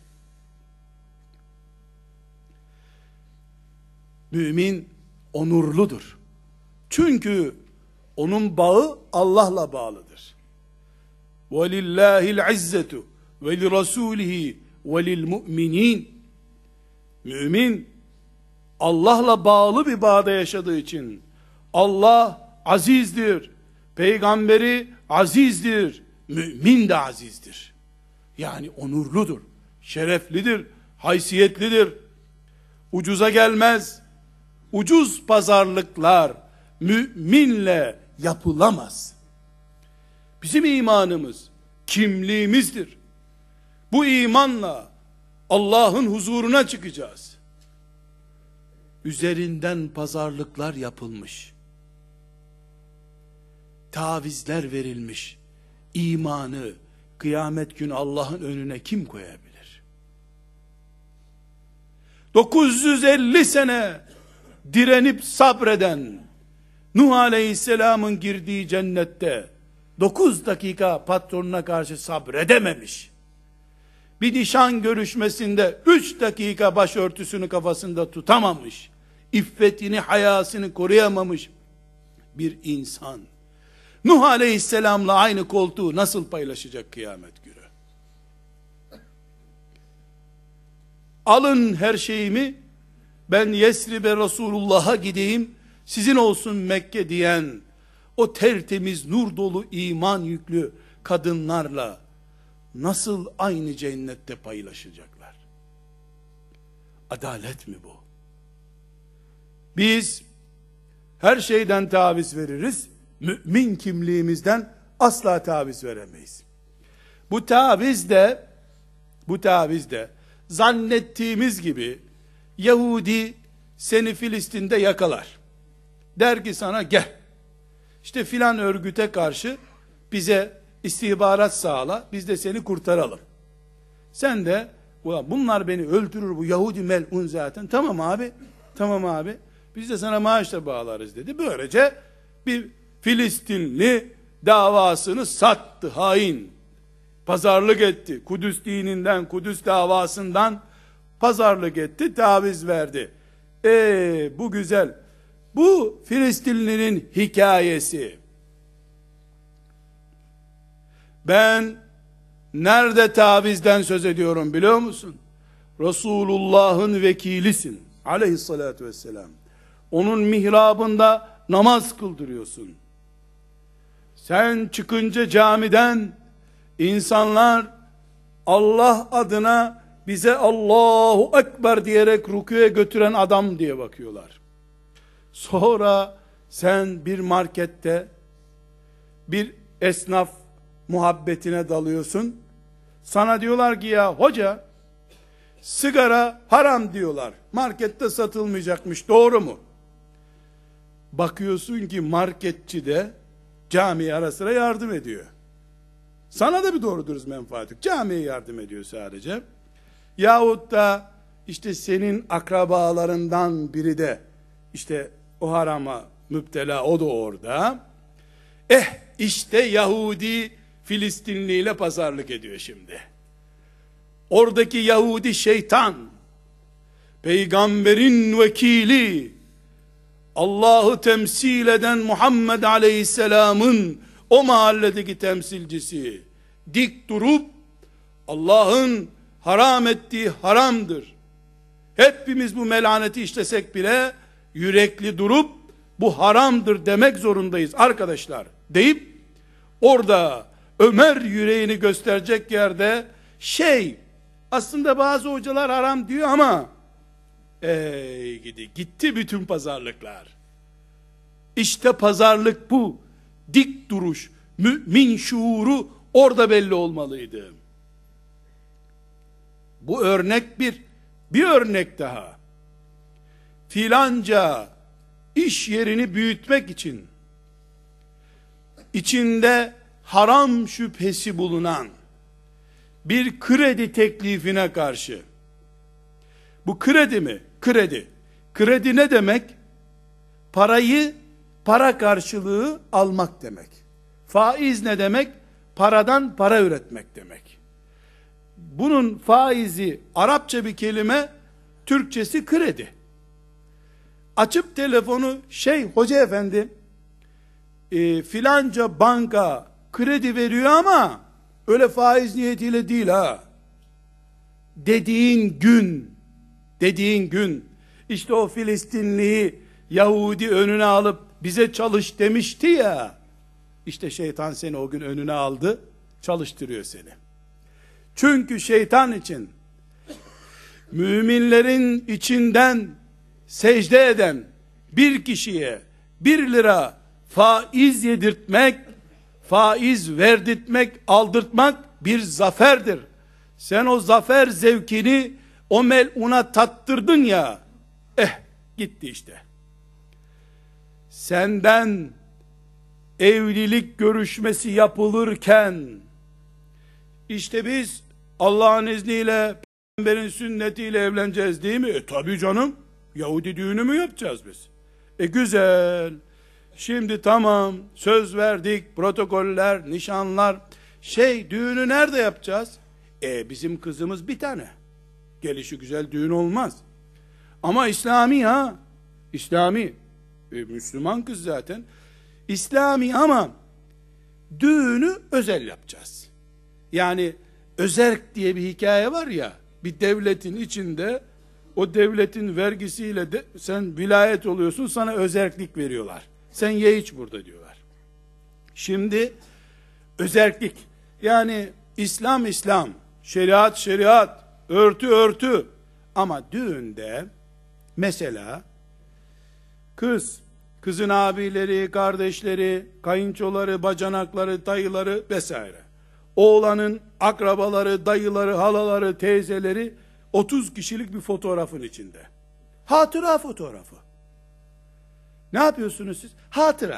Mümin onurludur. Çünkü onun bağı Allah'la bağlıdır. وَلِلَّهِ الْعِزَّةُ وَلِرَسُولِهِ وَلِلْمُؤْمِنِينَ. Mümin Allah'la bağlı bir bağda yaşadığı için Allah azizdir, peygamberi azizdir, mümin de azizdir. Yani onurludur, şereflidir, haysiyetlidir. Ucuza gelmez. Ucuz pazarlıklar müminle yapılamaz. Bizim imanımız kimliğimizdir. Bu imanla Allah'ın huzuruna çıkacağız. Üzerinden pazarlıklar yapılmış. Tavizler verilmiş. İmanı kıyamet günü Allah'ın önüne kim koyabilir? dokuz yüz elli sene direnip sabreden Nuh Aleyhisselam'ın girdiği cennette dokuz dakika patronuna karşı sabredememiş. Bir nişan görüşmesinde üç dakika başörtüsünü kafasında tutamamış. İffetini, hayasını koruyamamış bir insan Nuh Aleyhisselam'la aynı koltuğu nasıl paylaşacak kıyamet günü? Alın her şeyimi, ben Yesrib'e Resulullah'a gideyim, sizin olsun Mekke diyen o tertemiz, nur dolu, iman yüklü kadınlarla nasıl aynı cennette paylaşacaklar? Adalet mi bu? Biz her şeyden taviz veririz, mümin kimliğimizden asla taviz veremeyiz. Bu taviz de bu taviz de zannettiğimiz gibi Yahudi seni Filistin'de yakalar. Der ki sana gel. İşte filan örgüte karşı bize istihbarat sağla, biz de seni kurtaralım. Sen de bunlar beni öldürür, bu Yahudi mel'un zaten. Tamam abi, tamam abi. Biz de sana maaşla bağlarız dedi. Böylece bir Filistinli davasını sattı, hain. Pazarlık etti. Kudüs dininden, Kudüs davasından pazarlık etti, taviz verdi. Eee bu güzel. Bu Filistinlinin hikayesi. Ben nerede tavizden söz ediyorum biliyor musun? Resulullah'ın vekilisin aleyhissalatü vesselam. Onun mihrabında namaz kıldırıyorsun. Sen çıkınca camiden insanlar Allah adına bize Allahu Ekber diyerek rükûye götüren adam diye bakıyorlar. Sonra sen bir markette bir esnaf muhabbetine dalıyorsun. Sana diyorlar ki ya hoca, sigara haram diyorlar. Markette satılmayacakmış, doğru mu? Bakıyorsun ki marketçi de camiye ara sıra yardım ediyor. Sana da bir doğru dürüst menfaat yok. Camiye yardım ediyor sadece. Yahut da işte senin akrabalarından biri de işte o harama müptela, o da orada. Eh işte Yahudi Filistinli ile pazarlık ediyor şimdi. Oradaki Yahudi şeytan, peygamberin vekili, Allah'ı temsil eden Muhammed Aleyhisselam'ın o mahalledeki temsilcisi dik durup Allah'ın haram ettiği haramdır, hepimiz bu melaneti işlesek bile yürekli durup bu haramdır demek zorundayız arkadaşlar deyip orada Ömer yüreğini gösterecek yerde şey, aslında bazı hocalar haram diyor ama ey gidi gitti bütün pazarlıklar. İşte pazarlık bu. Dik duruş, mümin şuuru orada belli olmalıydı. Bu örnek bir, bir örnek daha. Filanca iş yerini büyütmek için içinde haram şüphesi bulunan bir kredi teklifine karşı, bu kredi mi? Kredi. Kredi ne demek? Parayı para karşılığı almak demek. Faiz ne demek? Paradan para üretmek demek. Bunun faizi Arapça bir kelime, Türkçesi kredi. Açıp telefonu, şey hoca efendi e, filanca banka kredi veriyor ama öyle faiz niyetiyle değil ha dediğin gün, dediğin gün işte o Filistinliyi Yahudi önüne alıp bize çalış demişti ya, işte şeytan seni o gün önüne aldı, çalıştırıyor seni. Çünkü şeytan için müminlerin içinden secde eden bir kişiye bir lira faiz yedirtmek, faiz verdirtmek, aldırtmak bir zaferdir. Sen o zafer zevkini o meluna tattırdın ya, eh gitti işte. Senden evlilik görüşmesi yapılırken işte biz Allah'ın izniyle peygamberin sünnetiyle evleneceğiz değil mi? E tabi canım, Yahudi düğünü mü yapacağız biz? E güzel. Şimdi tamam, söz verdik, protokoller, nişanlar. Şey, düğünü nerede yapacağız? E bizim kızımız bir tane. Gelişi güzel düğün olmaz. Ama İslami ha. İslami. E, Müslüman kız zaten. İslami ama düğünü özel yapacağız. Yani özerk diye bir hikaye var ya, bir devletin içinde o devletin vergisiyle de sen vilayet oluyorsun, sana özerklik veriyorlar. Sen ye iç burada diyorlar. Şimdi özerklik, yani İslam İslam, şeriat şeriat, örtü örtü, ama düğünde mesela kız, kızın abileri, kardeşleri, kayınçoları, bacanakları, dayıları vesaire, oğlanın akrabaları, dayıları, halaları, teyzeleri otuz kişilik bir fotoğrafın içinde. Hatıra fotoğrafı. Ne yapıyorsunuz siz? Hatıra.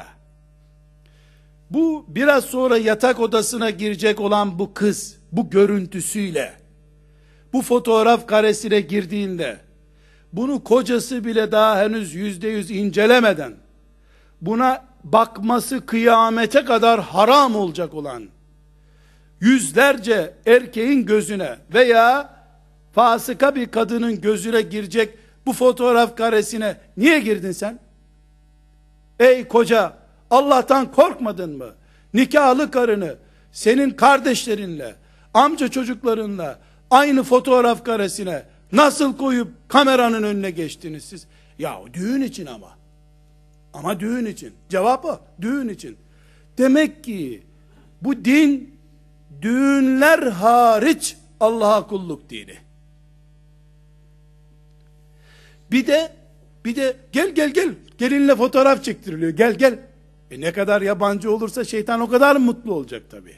Bu biraz sonra yatak odasına girecek olan bu kız, bu görüntüsüyle, bu fotoğraf karesine girdiğinde, bunu kocası bile daha henüz yüzde yüz incelemeden, buna bakması kıyamete kadar haram olacak olan, yüzlerce erkeğin gözüne veya fasıka bir kadının gözüne girecek bu fotoğraf karesine niye girdin sen? Ey koca, Allah'tan korkmadın mı? Nikahlı karını senin kardeşlerinle, amca çocuklarınla aynı fotoğraf karesine nasıl koyup kameranın önüne geçtiniz siz? Ya düğün için ama. Ama düğün için. Cevap o. Düğün için. Demek ki bu din düğünler hariç Allah'a kulluk dini. Bir de bir de gel gel gel gelinle fotoğraf çektiriliyor. Gel gel. E ne kadar yabancı olursa şeytan o kadar mutlu olacak tabii.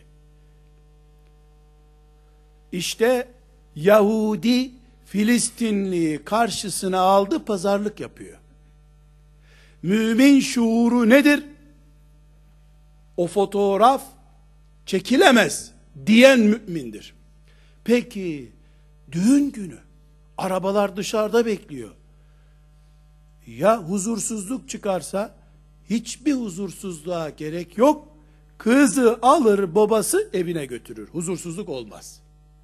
İşte Yahudi Filistinliyi karşısına aldı, pazarlık yapıyor. Mümin şuuru nedir? O fotoğraf çekilemez diyen mümindir. Peki düğün günü arabalar dışarıda bekliyor. Ya huzursuzluk çıkarsa? Hiçbir huzursuzluğa gerek yok. Kızı alır babası evine götürür. Huzursuzluk olmaz.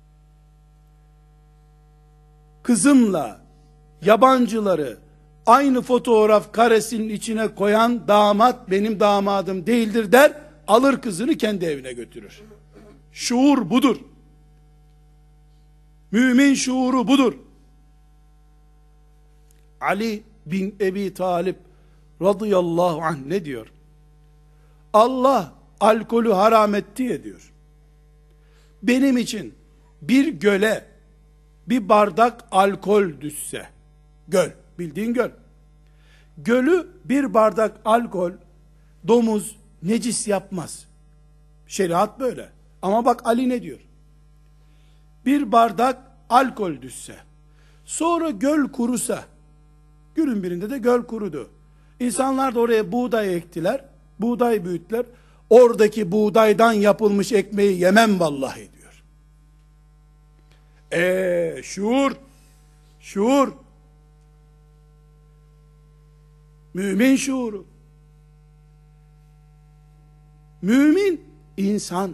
Kızımla yabancıları aynı fotoğraf karesinin içine koyan damat benim damadım değildir der, alır kızını kendi evine götürür. Şuur budur. Mümin şuuru budur. Ali bin Ebi Talib radıyallahu anh ne diyor? Allah alkolü haram etti ya diyor. Benim için bir göle bir bardak alkol düşse, göl, bildiğin göl. Gölü bir bardak alkol, domuz, necis yapmaz. Şeriat böyle. Ama bak Ali ne diyor? Bir bardak alkol düşse, sonra göl kurusa, günün birinde de göl kurudu. İnsanlar da oraya buğday ektiler, buğday büyüttüler. Oradaki buğdaydan yapılmış ekmeği yemem vallahi diyor. Eee şuur, şuur, mümin şuuru. Mümin insan,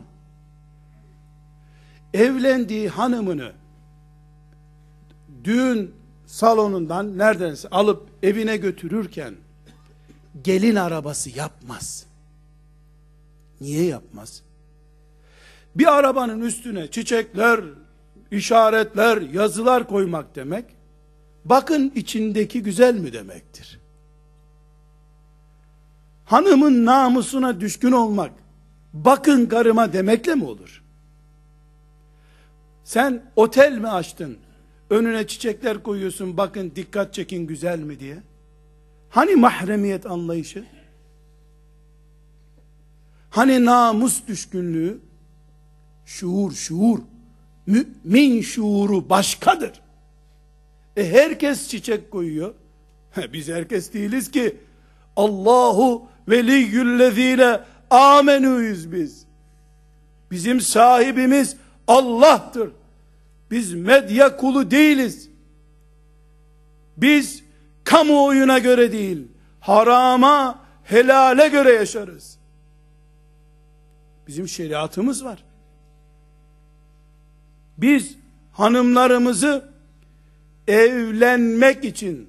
evlendiği hanımını düğün salonundan neredense alıp evine götürürken gelin arabası yapmaz. Niye yapmaz? Bir arabanın üstüne çiçekler, işaretler, yazılar koymak demek, bakın içindeki güzel mi demektir. Hanımın namusuna düşkün olmak, bakın karıma demekle mi olur? Sen otel mi açtın? Önüne çiçekler koyuyorsun, bakın dikkat çekin güzel mi diye. Hani mahremiyet anlayışı? Hani namus düşkünlüğü? Şuur, şuur. Mümin şuuru başkadır. E herkes çiçek koyuyor. Biz herkes değiliz ki. Allahu veliyyüllezine amenuyuz biz. Bizim sahibimiz Allah'tır. Biz medya kulu değiliz. Biz kamuoyuna göre değil, harama, helale göre yaşarız. Bizim şeriatımız var. Biz hanımlarımızı evlenmek için,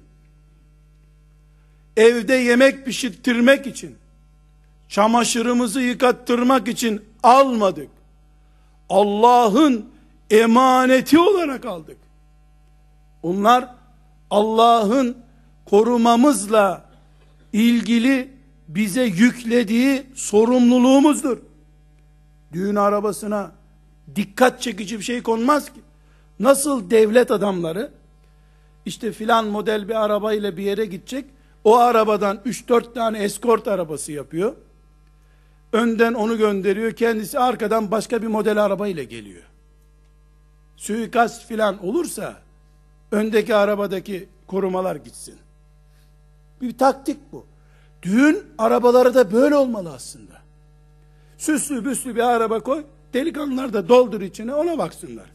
evde yemek pişirttirmek için, çamaşırımızı yıkattırmak için almadık. Allah'ın emaneti olarak aldık. Onlar Allah'ın korumamızla ilgili bize yüklediği sorumluluğumuzdur. Düğün arabasına dikkat çekici bir şey konmaz ki. Nasıl devlet adamları işte filan model bir arabayla bir yere gidecek, o arabadan üç dört tane eskort arabası yapıyor. Önden onu gönderiyor, kendisi arkadan başka bir model arabayla geliyor. Suikast filan olursa öndeki arabadaki korumalar gitsin. Bir taktik bu. Düğün arabaları da böyle olmalı aslında. Süslü büslü bir araba koy, delikanlılar da doldur içine, ona baksınlar.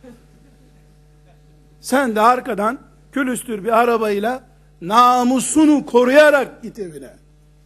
Sen de arkadan külüstür bir arabayla namusunu koruyarak git evine.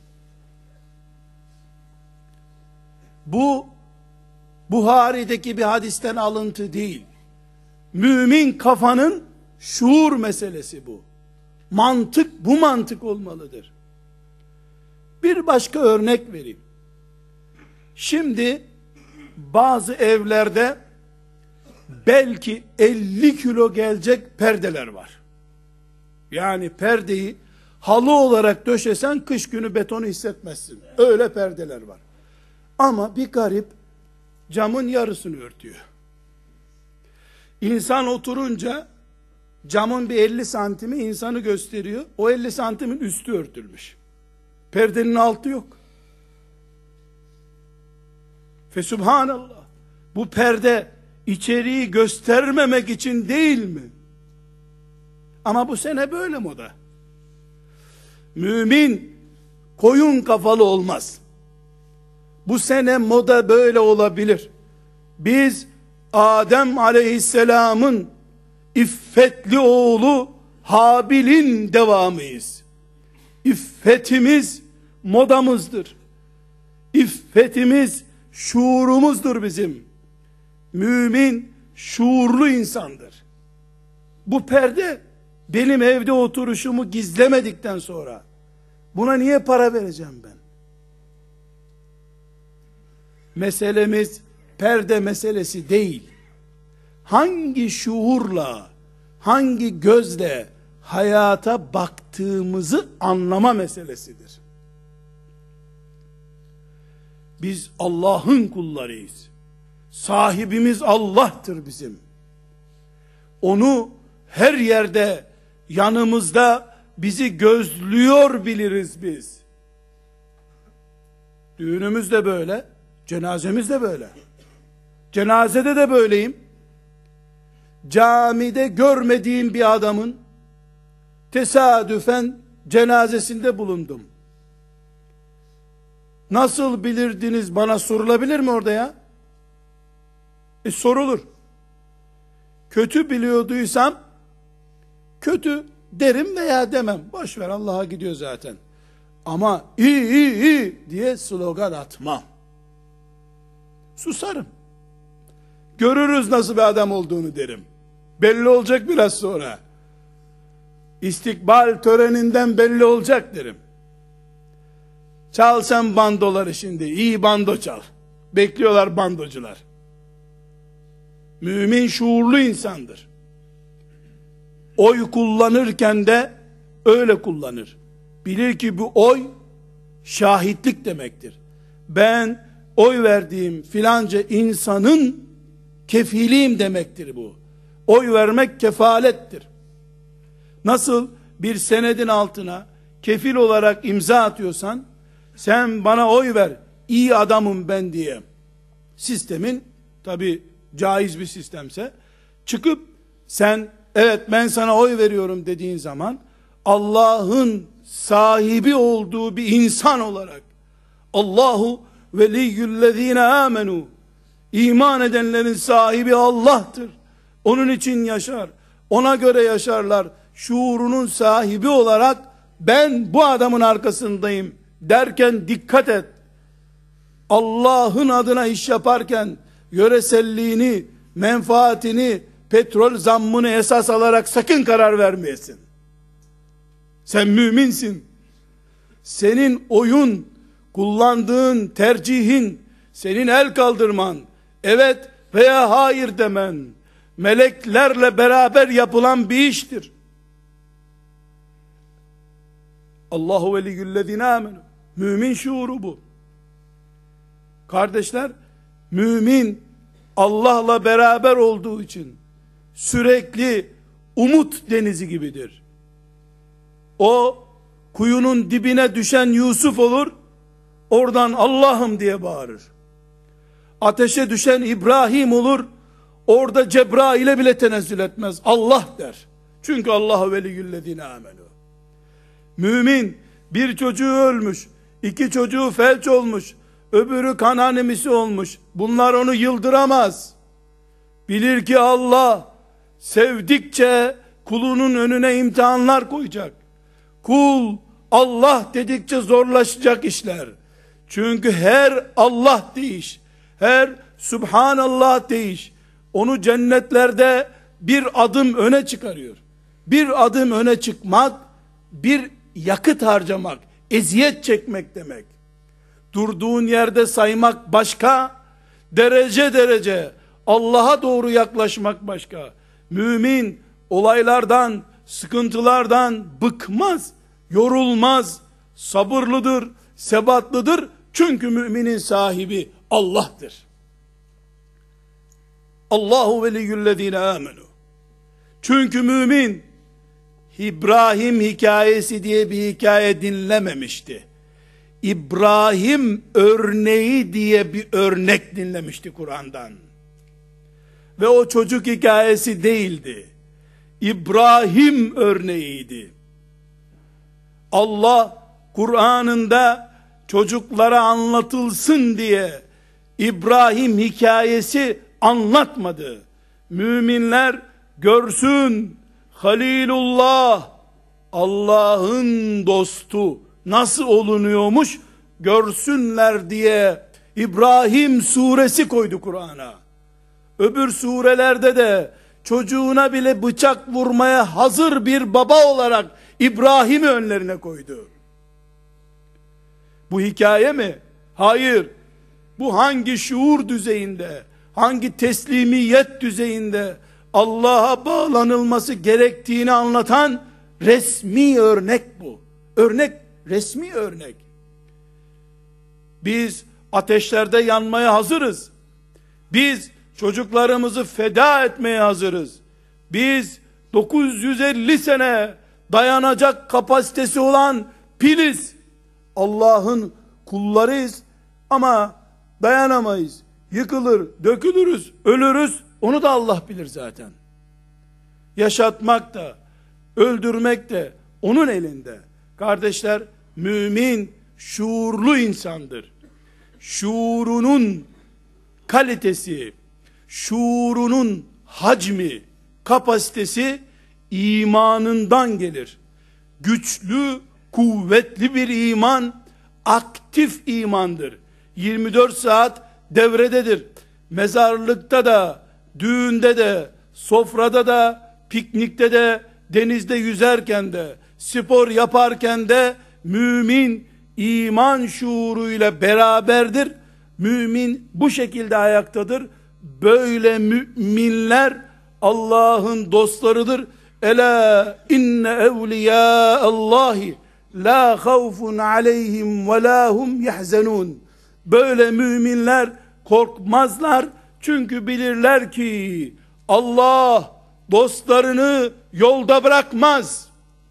Bu Buhari'deki bir hadisten alıntı değil. Mümin kafanın şuur meselesi bu. Mantık bu mantık olmalıdır. Bir başka örnek vereyim. Şimdi bazı evlerde belki elli kilo gelecek perdeler var. Yani perdeyi halı olarak döşesen kış günü betonu hissetmezsin. Öyle perdeler var. Ama bir garip camın yarısını örtüyor. İnsan oturunca camın bir elli santimi insanı gösteriyor. O elli santimin üstü örtülmüş. Perdenin altı yok. Fe subhanallah. Bu perde içeriği göstermemek için değil mi? Ama bu sene böyle moda. Mümin koyun kafalı olmaz. Bu sene moda böyle olabilir. Biz Adem aleyhisselamın iffetli oğlu Habil'in devamıyız. İffetimiz modamızdır. İffetimiz şuurumuzdur bizim. Mümin şuurlu insandır. Bu perde benim evde oturuşumu gizlemedikten sonra buna niye para vereceğim ben? Meselemiz perde meselesi değil. Hangi şuurla, hangi gözle hayata baktığımızı anlama meselesidir. Biz Allah'ın kullarıyız. Sahibimiz Allah'tır bizim. Onu her yerde yanımızda bizi gözlüyor biliriz biz. Düğünümüz de böyle, cenazemiz de böyle. Cenazede de böyleyim. Camide görmediğim bir adamın tesadüfen cenazesinde bulundum. Nasıl bilirdiniz bana sorulabilir mi orada ya? E sorulur. Kötü biliyorduysam kötü derim veya demem. Boş ver, Allah'a gidiyor zaten. Ama iyi iyi iyi diye slogan atmam. Susarım. Görürüz nasıl bir adam olduğunu derim. Belli olacak biraz sonra. İstikbal töreninden belli olacak derim. Çal sen bandoları şimdi. İyi bando çal. Bekliyorlar bandocular. Mümin şuurlu insandır. Oy kullanırken de öyle kullanır. Bilir ki bu oy şahitlik demektir. Ben oy verdiğim filanca insanın kefiliyim demektir bu. Oy vermek kefalettir. Nasıl bir senedin altına kefil olarak imza atıyorsan, sen bana oy ver, iyi adamım ben diye, sistemin tabi caiz bir sistemse, çıkıp sen evet ben sana oy veriyorum dediğin zaman, Allah'ın sahibi olduğu bir insan olarak, Allahu veliyyüllezine amenu, iman edenlerin sahibi Allah'tır, onun için yaşar, ona göre yaşarlar şuurunun sahibi olarak, ben bu adamın arkasındayım derken dikkat et. Allah'ın adına iş yaparken yöreselliğini, menfaatini, petrol zammını esas alarak sakın karar vermeyesin. Sen müminsin. Senin oyun, kullandığın tercihin, senin el kaldırman, evet veya hayır demen, meleklerle beraber yapılan bir iştir. Allahu veliyyüllezine amenu. Mümin şuuru bu. Kardeşler, mümin Allah'la beraber olduğu için sürekli umut denizi gibidir. O kuyunun dibine düşen Yusuf olur, oradan Allah'ım diye bağırır. Ateşe düşen İbrahim olur, orada Cebrail'e bile tenezzül etmez, Allah der. Çünkü Allahu veliyyüllezine amenu. Mümin bir çocuğu ölmüş, iki çocuğu felç olmuş, öbürü kan anemisi olmuş, bunlar onu yıldıramaz. Bilir ki Allah sevdikçe kulunun önüne imtihanlar koyacak. Kul Allah dedikçe zorlaşacak işler. Çünkü her Allah deyiş, her Subhanallah deyiş onu cennetlerde bir adım öne çıkarıyor. Bir adım öne çıkmak, bir yakıt harcamak, eziyet çekmek demek. Durduğun yerde saymak başka, derece derece Allah'a doğru yaklaşmak başka. Mümin olaylardan, sıkıntılardan bıkmaz, yorulmaz, sabırlıdır, sebatlıdır. Çünkü müminin sahibi Allah'tır. Allahu veliyyüllezine amenu. Çünkü mümin İbrahim hikayesi diye bir hikaye dinlememişti. İbrahim örneği diye bir örnek dinlemişti Kur'an'dan. Ve o çocuk hikayesi değildi. İbrahim örneğiydi. Allah Kur'an'ında çocuklara anlatılsın diye İbrahim hikayesi anlatmadı. Müminler görsün, Halilullah, Allah'ın dostu nasıl olunuyormuş görsünler diye İbrahim suresi koydu Kur'an'a. Öbür surelerde de çocuğuna bile bıçak vurmaya hazır bir baba olarak İbrahim'i önlerine koydu. Bu hikaye mi? Hayır. Bu hangi şuur düzeyinde, hangi teslimiyet düzeyinde Allah'a bağlanılması gerektiğini anlatan resmi örnek bu. Örnek, resmi örnek. Biz ateşlerde yanmaya hazırız. Biz çocuklarımızı feda etmeye hazırız. Biz dokuz yüz elli sene dayanacak kapasitesi olan piliz. Allah'ın kullarıyız ama dayanamayız. Yıkılır, dökülürüz, ölürüz. Onu da Allah bilir zaten. Yaşatmak da, öldürmek de onun elinde. Kardeşler, mümin şuurlu insandır. Şuurunun kalitesi, şuurunun hacmi, kapasitesi imanından gelir. Güçlü, kuvvetli bir iman, aktif imandır. yirmi dört saat devrededir. Mezarlıkta da, düğünde de, sofrada da, piknikte de, denizde yüzerken de, spor yaparken de mümin iman şuuruyla beraberdir. Mümin bu şekilde ayaktadır. Böyle müminler Allah'ın dostlarıdır. Ela inne evliya Allahi la havfun aleyhim ve la hum yahzenun. Böyle müminler korkmazlar. Çünkü bilirler ki Allah dostlarını yolda bırakmaz.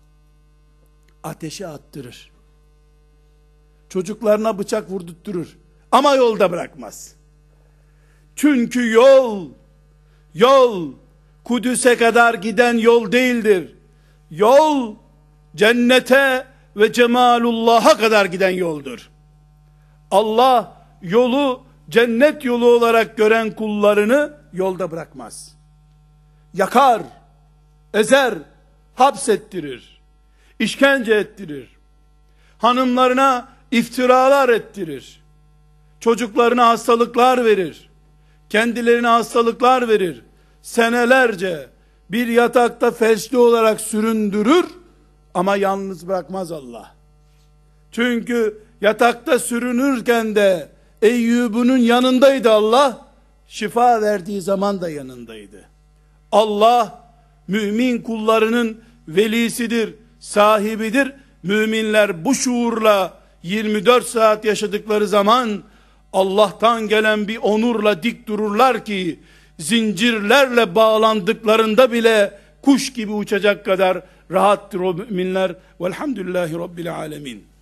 Ateşe attırır. Çocuklarına bıçak vurdurtturur. Ama yolda bırakmaz. Çünkü yol, yol Kudüs'e kadar giden yol değildir. Yol cennete ve cemalullah'a kadar giden yoldur. Allah yolu cennet yolu olarak gören kullarını yolda bırakmaz. Yakar, ezer, hapsettirir, işkence ettirir. Hanımlarına iftiralar ettirir. Çocuklarına hastalıklar verir. Kendilerine hastalıklar verir. Senelerce bir yatakta felçli olarak süründürür ama yalnız bırakmaz Allah. Çünkü yatakta sürünürken de Eyyub'un yanındaydı Allah. Şifa verdiği zaman da yanındaydı. Allah mümin kullarının velisidir, sahibidir. Müminler bu şuurla yirmi dört saat yaşadıkları zaman Allah'tan gelen bir onurla dik dururlar ki zincirlerle bağlandıklarında bile kuş gibi uçacak kadar rahattır o müminler. Velhamdülillahi Rabbil alemin.